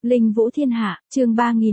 Linh Vũ Thiên Hạ, chương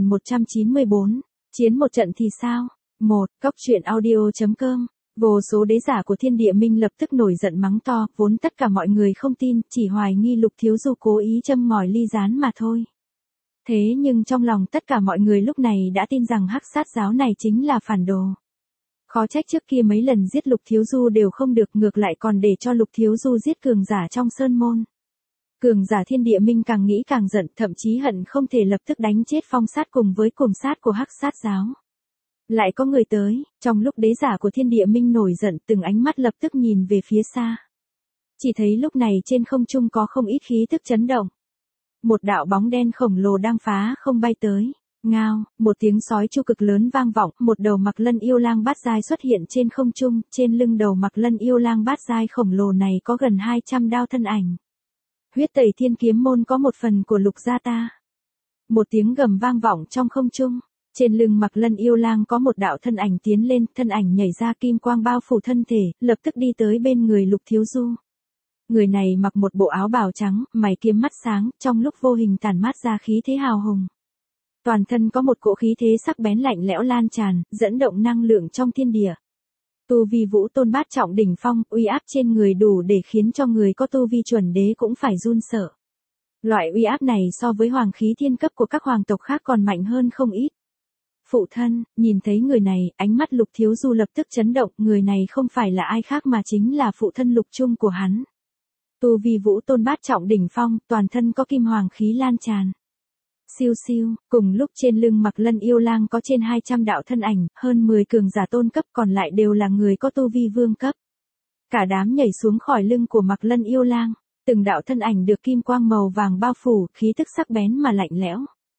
3194, chiến một trận thì sao? 1. Cốc truyện audio.com. Vô số đế giả của Thiên Địa Minh lập tức nổi giận mắng to, vốn tất cả mọi người không tin, chỉ hoài nghi Lục Thiếu Du cố ý châm ngòi ly gián mà thôi. Thế nhưng trong lòng tất cả mọi người lúc này đã tin rằng Hắc Sát giáo này chính là phản đồ. Khó trách trước kia mấy lần giết Lục Thiếu Du đều không được, ngược lại còn để cho Lục Thiếu Du giết cường giả trong sơn môn. Cường giả Thiên Địa Minh càng nghĩ càng giận, thậm chí hận không thể lập tức đánh chết Phong Sát cùng với Cùm Sát của Hắc Sát giáo. Lại có người tới, trong lúc đế giả của Thiên Địa Minh nổi giận, từng ánh mắt lập tức nhìn về phía xa. Chỉ thấy lúc này trên không trung có không ít khí tức chấn động. Một đạo bóng đen khổng lồ đang phá không bay tới. Ngao, một tiếng sói chu cực lớn vang vọng, một đầu Mặc Lân yêu lang bát giai xuất hiện trên không trung, trên lưng đầu Mặc Lân yêu lang bát giai khổng lồ này có gần 200 đao thân ảnh. Huyết Tẩy Thiên Kiếm môn có một phần của Lục gia ta. Một tiếng gầm vang vọng trong không trung, trên lưng Mặc Lân yêu lang có một đạo thân ảnh tiến lên, thân ảnh nhảy ra kim quang bao phủ thân thể, lập tức đi tới bên người Lục Thiếu Du. Người này mặc một bộ áo bào trắng, mày kiếm mắt sáng, trong lúc vô hình tản mát ra khí thế hào hùng. Toàn thân có một cỗ khí thế sắc bén lạnh lẽo lan tràn, dẫn động năng lượng trong thiên địa. Tu vi Vũ Tôn bát trọng đỉnh phong, uy áp trên người đủ để khiến cho người có tu vi chuẩn đế cũng phải run sợ. Loại uy áp này so với hoàng khí thiên cấp của các hoàng tộc khác còn mạnh hơn không ít. Phụ thân, nhìn thấy người này, ánh mắt Lục Thiếu Du lập tức chấn động, người này không phải là ai khác mà chính là phụ thân Lục Trung của hắn. Tu vi Vũ Tôn bát trọng đỉnh phong, toàn thân có kim hoàng khí lan tràn. Siêu siêu, cùng lúc trên lưng Mặc Lân yêu lang có trên 200 đạo thân ảnh, hơn 10 cường giả tôn cấp, còn lại đều là người có tu vi vương cấp. Cả đám nhảy xuống khỏi lưng của Mặc Lân yêu lang, từng đạo thân ảnh được kim quang màu vàng bao phủ, khí tức sắc bén mà lạnh lẽo.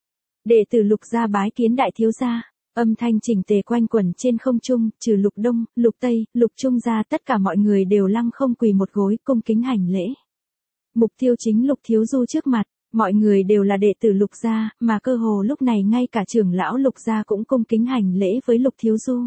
Đệ tử Lục gia bái kiến đại thiếu gia. Âm thanh chỉnh tề quanh quẩn trên không trung, trừ Lục Đông, Lục Tây, Lục Trung ra, tất cả mọi người đều lăng không quỳ một gối, cung kính hành lễ. Mục tiêu chính Lục Thiếu Du trước mặt, mọi người đều là đệ tử Lục gia, mà cơ hồ lúc này ngay cả trưởng lão Lục gia cũng cung kính hành lễ với Lục Thiếu Du.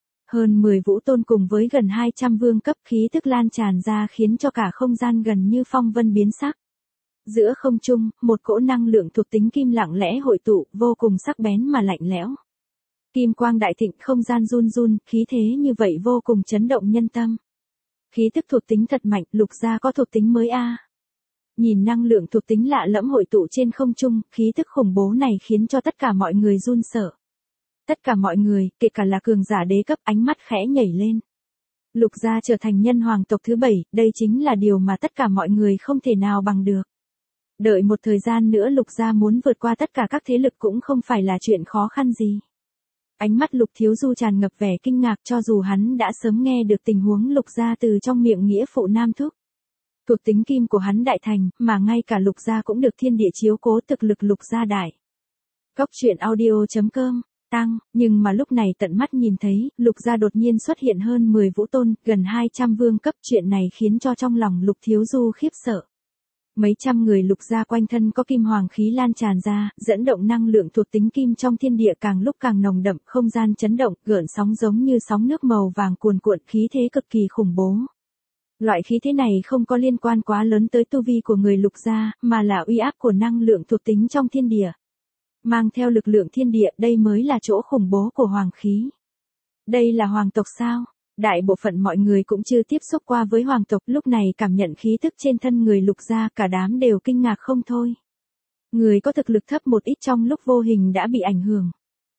Hơn 10 vũ tôn cùng với gần 200 vương cấp, khí tức lan tràn ra khiến cho cả không gian gần như phong vân biến sắc. Giữa không trung, một cỗ năng lượng thuộc tính kim lặng lẽ hội tụ, vô cùng sắc bén mà lạnh lẽo. Kim quang đại thịnh, không gian run run, khí thế như vậy vô cùng chấn động nhân tâm. Khí tức thuộc tính thật mạnh, Lục gia có thuộc tính mới a. Nhìn năng lượng thuộc tính lạ lẫm hội tụ trên không trung, khí tức khủng bố này khiến cho tất cả mọi người run sợ. Tất cả mọi người, kể cả là cường giả đế cấp, ánh mắt khẽ nhảy lên. Lục gia trở thành nhân hoàng tộc thứ 7, đây chính là điều mà tất cả mọi người không thể nào bằng được. Đợi một thời gian nữa Lục gia muốn vượt qua tất cả các thế lực cũng không phải là chuyện khó khăn gì. Ánh mắt Lục Thiếu Du tràn ngập vẻ kinh ngạc, cho dù hắn đã sớm nghe được tình huống Lục gia từ trong miệng nghĩa phụ Nam Thúc. Thuộc tính kim của hắn đại thành, mà ngay cả Lục gia cũng được thiên địa chiếu cố, thực lực Lục gia đại. Cốc truyện audio.com, tăng, nhưng mà lúc này tận mắt nhìn thấy, Lục gia đột nhiên xuất hiện hơn 10 vũ tôn, gần 200 vương cấp, chuyện này khiến cho trong lòng Lục Thiếu Du khiếp sợ. Mấy trăm người Lục gia quanh thân có kim hoàng khí lan tràn ra, dẫn động năng lượng thuộc tính kim trong thiên địa càng lúc càng nồng đậm, không gian chấn động, gợn sóng giống như sóng nước màu vàng cuồn cuộn, khí thế cực kỳ khủng bố. Loại khí thế này không có liên quan quá lớn tới tu vi của người Lục gia, mà là uy áp của năng lượng thuộc tính trong thiên địa. Mang theo lực lượng thiên địa, đây mới là chỗ khủng bố của hoàng khí. Đây là hoàng tộc sao? Đại bộ phận mọi người cũng chưa tiếp xúc qua với hoàng tộc, lúc này cảm nhận khí tức trên thân người Lục gia, cả đám đều kinh ngạc không thôi. Người có thực lực thấp một ít trong lúc vô hình đã bị ảnh hưởng.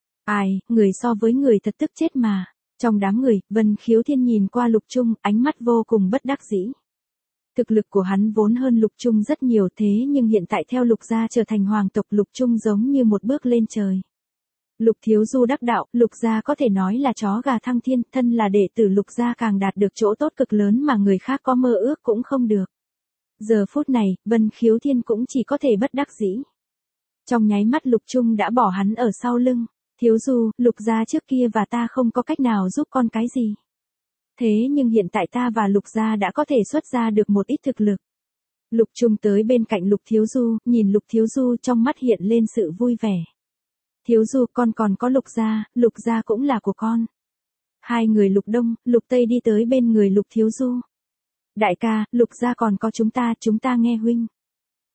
Ai, người so với người thật tức chết mà. Trong đám người, Vân Khiếu Thiên nhìn qua Lục Trung, ánh mắt vô cùng bất đắc dĩ. Thực lực của hắn vốn hơn Lục Trung rất nhiều, thế nhưng hiện tại theo Lục gia trở thành hoàng tộc, Lục Trung giống như một bước lên trời. Lục Thiếu Du đắc đạo, Lục gia có thể nói là chó gà thăng thiên, thân là đệ tử Lục gia càng đạt được chỗ tốt cực lớn mà người khác có mơ ước cũng không được. Giờ phút này, Vân Khiếu Thiên cũng chỉ có thể bất đắc dĩ. Trong nháy mắt Lục Trung đã bỏ hắn ở sau lưng. Thiếu Du, Lục gia trước kia và ta không có cách nào giúp con cái gì. Thế nhưng hiện tại ta và Lục gia đã có thể xuất ra được một ít thực lực. Lục Trung tới bên cạnh Lục Thiếu Du, nhìn Lục Thiếu Du trong mắt hiện lên sự vui vẻ. Thiếu Du, con còn có Lục gia cũng là của con. Hai người Lục Đông, Lục Tây đi tới bên người Lục Thiếu Du. Đại ca, Lục gia còn có chúng ta nghe huynh.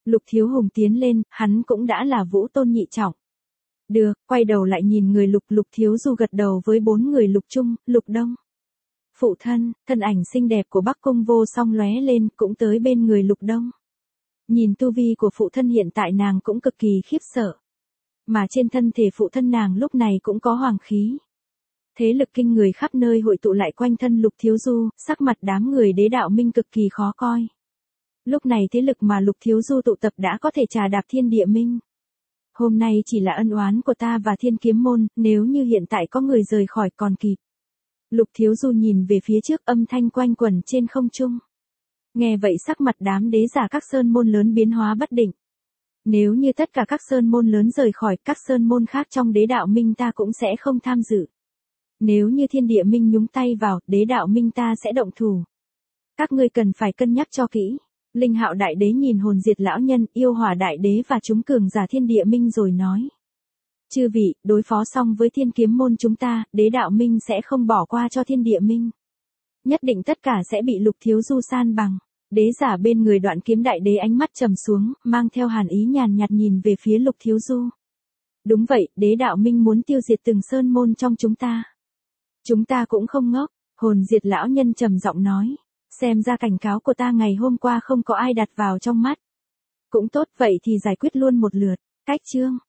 Lục Thiếu Hùng tiến lên, hắn cũng đã là vũ tôn nhị trọng. Được, quay đầu lại nhìn người Lục, Lục Thiếu Du gật đầu với 4 người Lục Trung, Lục Đông. Phụ thân, thân ảnh xinh đẹp của Bắc Cung Vô Song lóe lên, cũng tới bên người Lục Đông. Nhìn tu vi của phụ thân hiện tại nàng cũng cực kỳ khiếp sợ. Mà trên thân thể phụ thân nàng lúc này cũng có hoàng khí. Thế lực kinh người khắp nơi hội tụ lại quanh thân Lục Thiếu Du, sắc mặt đám người Đế Đạo Minh cực kỳ khó coi. Lúc này thế lực mà Lục Thiếu Du tụ tập đã có thể trà đạp Thiên Địa Minh. Hôm nay chỉ là ân oán của ta và Thiên Kiếm Môn, nếu như hiện tại có người rời khỏi còn kịp. Lục Thiếu Du nhìn về phía trước, âm thanh quanh quẩn trên không trung. Nghe vậy sắc mặt đám đế giả các sơn môn lớn biến hóa bất định. Nếu như tất cả các sơn môn lớn rời khỏi, các sơn môn khác trong Đế Đạo Minh ta cũng sẽ không tham dự. Nếu như Thiên Địa Minh nhúng tay vào, Đế Đạo Minh ta sẽ động thủ. Các ngươi cần phải cân nhắc cho kỹ. Linh Hạo Đại Đế nhìn Hồn Diệt lão nhân, Yêu Hỏa Đại Đế và chúng cường giả Thiên Địa Minh rồi nói. Chư vị, đối phó xong với Thiên Kiếm Môn chúng ta, Đế Đạo Minh sẽ không bỏ qua cho Thiên Địa Minh. Nhất định tất cả sẽ bị Lục Thiếu Du san bằng. Đế giả bên người Đoạn Kiếm Đại Đế ánh mắt trầm xuống, mang theo hàn ý nhàn nhạt nhìn về phía Lục Thiếu Du. Đúng vậy, Đế Đạo Minh muốn tiêu diệt từng sơn môn trong chúng ta. Chúng ta cũng không ngốc, Hồn Diệt lão nhân trầm giọng nói. Xem ra cảnh cáo của ta ngày hôm qua không có ai đặt vào trong mắt. Cũng tốt, vậy thì giải quyết luôn một lượt. Cách chương